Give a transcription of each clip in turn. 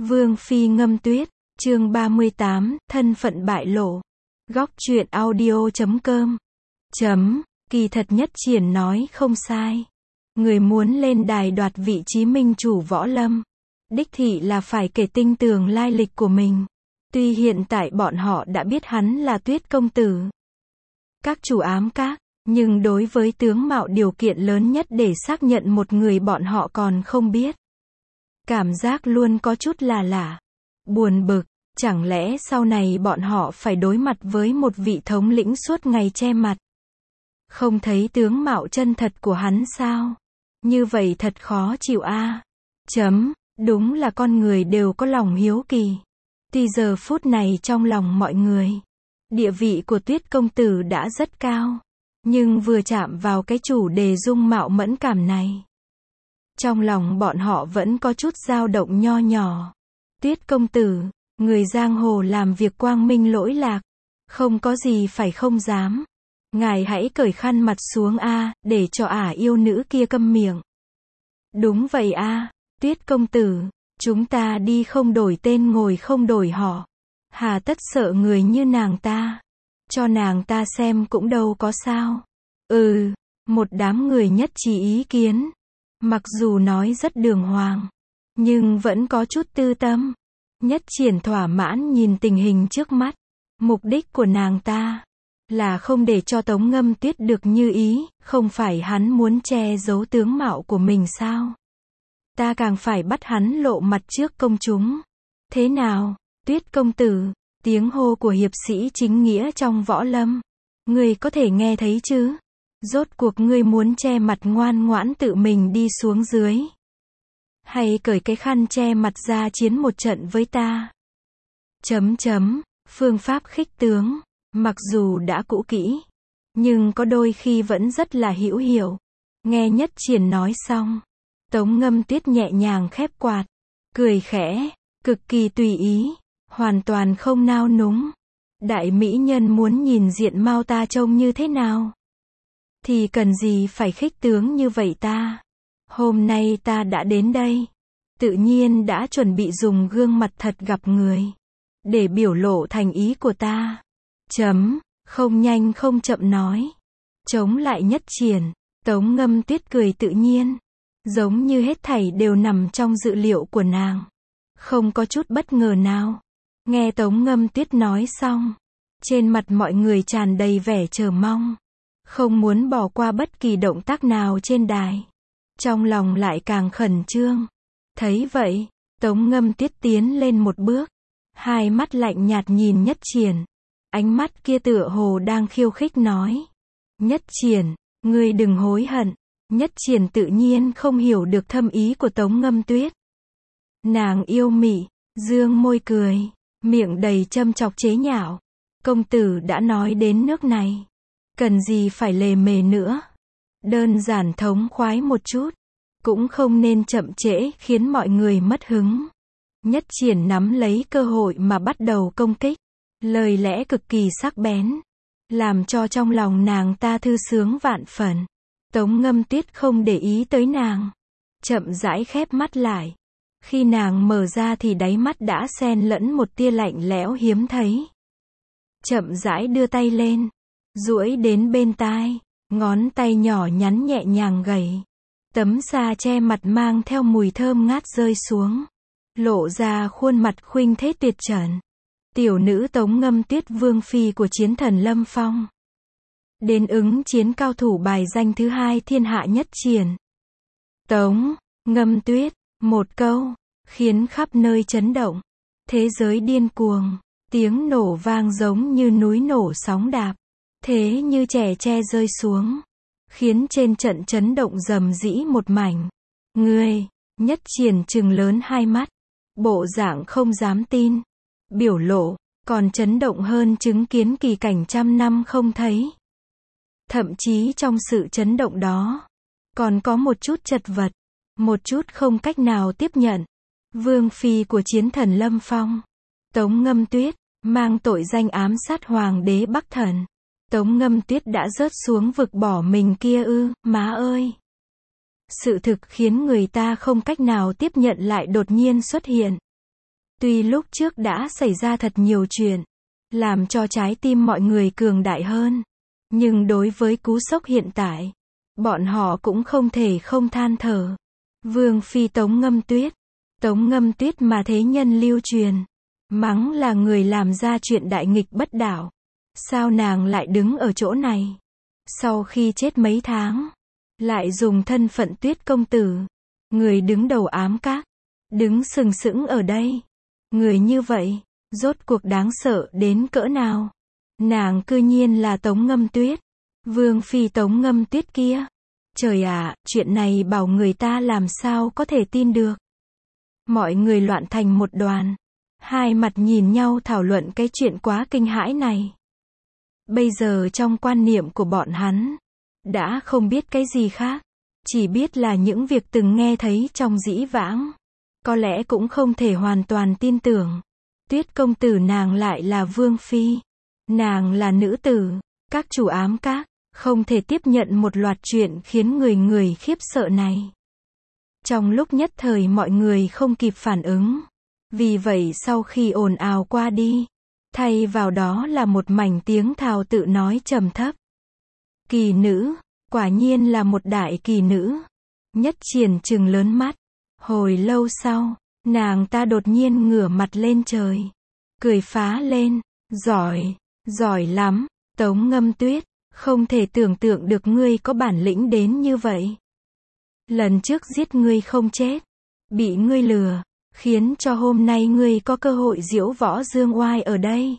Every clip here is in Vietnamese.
Vương phi Ngâm Tuyết, chương 38, thân phận bại lộ. Góc truyện audio.com. Kỳ thật Nhất Triển nói không sai. Người muốn lên đài đoạt vị trí minh chủ võ lâm, đích thị là phải kể tinh tường lai lịch của mình. Tuy hiện tại bọn họ đã biết hắn là Tuyết công tử, các chủ ám các, nhưng đối với tướng mạo điều kiện lớn nhất để xác nhận một người bọn họ còn không biết. Cảm giác luôn có chút là lạ, buồn bực, chẳng lẽ sau này bọn họ phải đối mặt với một vị thống lĩnh suốt ngày che mặt, không thấy tướng mạo chân thật của hắn sao? Như vậy thật khó chịu a. Đúng là con người đều có lòng hiếu kỳ. Thì giờ phút này trong lòng mọi người, địa vị của Tuyết công tử đã rất cao, nhưng vừa chạm vào cái chủ đề dung mạo mẫn cảm này, trong lòng bọn họ vẫn có chút dao động nho nhỏ. Tuyết công tử, người giang hồ làm việc quang minh lỗi lạc, không có gì phải không dám. Ngài hãy cởi khăn mặt xuống a, để cho yêu nữ kia câm miệng. Đúng vậy a, Tuyết công tử, chúng ta đi không đổi tên ngồi không đổi họ. Hà tất sợ người như nàng ta. Cho nàng ta xem cũng đâu có sao. Một đám người nhất trí ý kiến. Mặc dù nói rất đường hoàng, nhưng vẫn có chút tư tâm. Nhất Triển thỏa mãn nhìn tình hình trước mắt. Mục đích của nàng ta là không để cho Tống Ngâm Tuyết được như ý, không phải hắn muốn che giấu tướng mạo của mình sao? Ta càng phải bắt hắn lộ mặt trước công chúng. Thế nào, Tuyết công tử? Tiếng hô của hiệp sĩ chính nghĩa trong võ lâm, ngươi có thể nghe thấy chứ? Rốt cuộc ngươi muốn che mặt ngoan ngoãn tự mình đi xuống dưới, hay cởi cái khăn che mặt ra chiến một trận với ta? Phương pháp khích tướng, mặc dù đã cũ kỹ, nhưng có đôi khi vẫn rất là hữu hiệu. Nghe Nhất Triển nói xong, Tống Ngâm Tuyết nhẹ nhàng khép quạt, cười khẽ, cực kỳ tùy ý, hoàn toàn không nao núng. Đại mỹ nhân muốn nhìn diện mạo ta trông như thế nào, thì cần gì phải khích tướng như vậy ta? Hôm nay ta đã đến đây, tự nhiên đã chuẩn bị dùng gương mặt thật gặp người, để biểu lộ thành ý của ta. Không nhanh không chậm nói. Chống lại Nhất Triển, Tống Ngâm Tuyết cười tự nhiên, giống như hết thảy đều nằm trong dự liệu của nàng, không có chút bất ngờ nào. Nghe Tống Ngâm Tuyết nói xong, trên mặt mọi người tràn đầy vẻ chờ mong, không muốn bỏ qua bất kỳ động tác nào trên đài. Trong lòng lại càng khẩn trương. Thấy vậy, Tống Ngâm Tuyết tiến lên một bước, hai mắt lạnh nhạt nhìn Nhất Triển. Ánh mắt kia tựa hồ đang khiêu khích nói: Nhất Triển, ngươi đừng hối hận. Nhất Triển tự nhiên không hiểu được thâm ý của Tống Ngâm Tuyết. Nàng yêu mị, dương môi cười, miệng đầy châm chọc chế nhạo. Công tử đã nói đến nước này, cần gì phải lề mề nữa. Đơn giản thống khoái một chút, cũng không nên chậm trễ khiến mọi người mất hứng. Nhất Triển nắm lấy cơ hội mà bắt đầu công kích, lời lẽ cực kỳ sắc bén, làm cho trong lòng nàng ta thư sướng vạn phần. Tống Ngâm Tuyết không để ý tới nàng, chậm rãi khép mắt lại. Khi nàng mở ra thì đáy mắt đã xen lẫn một tia lạnh lẽo hiếm thấy. Chậm rãi đưa tay lên, duỗi đến bên tai, ngón tay nhỏ nhắn nhẹ nhàng gảy. Tấm sa che mặt mang theo mùi thơm ngát rơi xuống, lộ ra khuôn mặt khuynh thế tuyệt trần. Tiểu nữ Tống Ngâm Tuyết, vương phi của chiến thần Lâm Phong, đến ứng chiến cao thủ bài danh thứ 2 thiên hạ Nhất Triển. Tống Ngâm Tuyết, một câu, khiến khắp nơi chấn động. Thế giới điên cuồng, tiếng nổ vang giống như núi nổ sóng đạp, thế như chẻ tre rơi xuống, khiến trên trận chấn động rầm rĩ một mảnh. Ngươi, Nhất Triển trừng lớn hai mắt, bộ dạng không dám tin, biểu lộ còn chấn động hơn chứng kiến kỳ cảnh trăm năm không thấy. Thậm chí trong sự chấn động đó, còn có một chút chật vật, một chút không cách nào tiếp nhận. Vương phi của chiến thần Lâm Phong, Tống Ngâm Tuyết, mang tội danh ám sát hoàng đế Bắc Thần. Tống Ngâm Tuyết đã rớt xuống vực bỏ mình kia ư? Má ơi! Sự thực khiến người ta không cách nào tiếp nhận lại đột nhiên xuất hiện. Tuy lúc trước đã xảy ra thật nhiều chuyện, làm cho trái tim mọi người cường đại hơn, nhưng đối với cú sốc hiện tại, bọn họ cũng không thể không than thở. Vương phi Tống Ngâm Tuyết. Tống Ngâm Tuyết mà thế nhân lưu truyền, mắng là người làm ra chuyện đại nghịch bất đạo. Sao nàng lại đứng ở chỗ này? Sau khi chết mấy tháng, lại dùng thân phận Tuyết công tử, người đứng đầu ám các, đứng sừng sững ở đây. Người như vậy, rốt cuộc đáng sợ đến cỡ nào? Nàng cư nhiên là Tống Ngâm Tuyết, Vương phi Tống Ngâm Tuyết kia. Trời ạ, chuyện này bảo người ta làm sao có thể tin được. Mọi người loạn thành một đoàn, hai mặt nhìn nhau thảo luận cái chuyện quá kinh hãi này. Bây giờ trong quan niệm của bọn hắn, đã không biết cái gì khác, chỉ biết là những việc từng nghe thấy trong dĩ vãng. Có lẽ cũng không thể hoàn toàn tin tưởng. Tuyết công tử nàng lại là vương phi. Nàng là nữ tử. Các chủ ám các, không thể tiếp nhận một loạt chuyện khiến người khiếp sợ này. Trong lúc nhất thời mọi người không kịp phản ứng. Vì vậy sau khi ồn ào qua đi, thay vào đó là một mảnh tiếng thào tự nói trầm thấp. Kỳ nữ, quả nhiên là một đại kỳ nữ. Nhất Triển trừng lớn mắt. Hồi lâu sau, nàng ta đột nhiên ngửa mặt lên trời, cười phá lên. Giỏi, giỏi lắm, Tống Ngâm Tuyết, không thể tưởng tượng được ngươi có bản lĩnh đến như vậy. Lần trước giết ngươi không chết, bị ngươi lừa, khiến cho hôm nay ngươi có cơ hội diễu võ dương oai ở đây.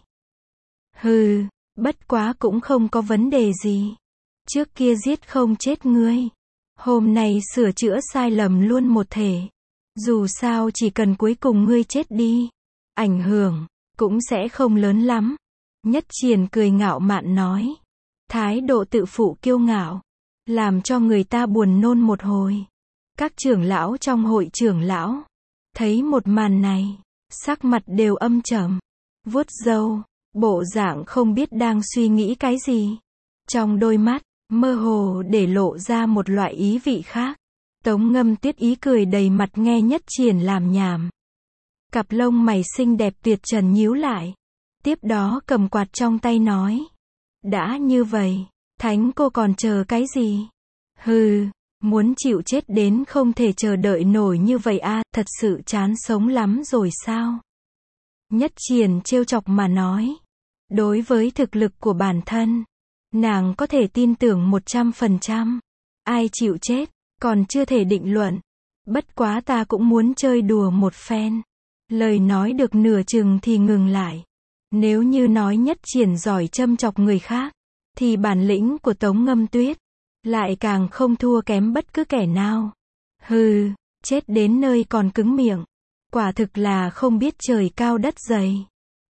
Hừ, bất quá cũng không có vấn đề gì. Trước kia giết không chết ngươi, hôm nay sửa chữa sai lầm luôn một thể. Dù sao chỉ cần cuối cùng ngươi chết đi, ảnh hưởng cũng sẽ không lớn lắm. Nhất Triển cười ngạo mạn nói. Thái độ tự phụ kiêu ngạo, làm cho người ta buồn nôn một hồi. Các trưởng lão trong hội trưởng lão, thấy một màn này, sắc mặt đều âm trầm, vuốt râu, bộ dạng không biết đang suy nghĩ cái gì. Trong đôi mắt, mơ hồ để lộ ra một loại ý vị khác. Tống Ngâm Tuyết ý cười đầy mặt nghe Nhất Triển làm nhảm. Cặp lông mày xinh đẹp tuyệt trần nhíu lại. Tiếp đó cầm quạt trong tay nói. Đã như vậy, thánh cô còn chờ cái gì? Hừ, muốn chịu chết đến không thể chờ đợi nổi như vậy à, thật sự chán sống lắm rồi sao? Nhất Triển trêu chọc mà nói. Đối với thực lực của bản thân, nàng có thể tin tưởng 100%. Ai chịu chết, còn chưa thể định luận. Bất quá ta cũng muốn chơi đùa một phen. Lời nói được nửa chừng thì ngừng lại. Nếu như nói Nhất Triển giỏi châm chọc người khác, thì bản lĩnh của Tống Ngâm Tuyết lại càng không thua kém bất cứ kẻ nào. Hừ, chết đến nơi còn cứng miệng. Quả thực là không biết trời cao đất dày.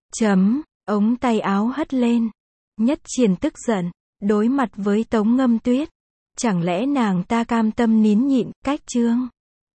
Ống tay áo hất lên. Nhất Triển tức giận, đối mặt với Tống Ngâm Tuyết. Chẳng lẽ nàng ta cam tâm nín nhịn, cách chương.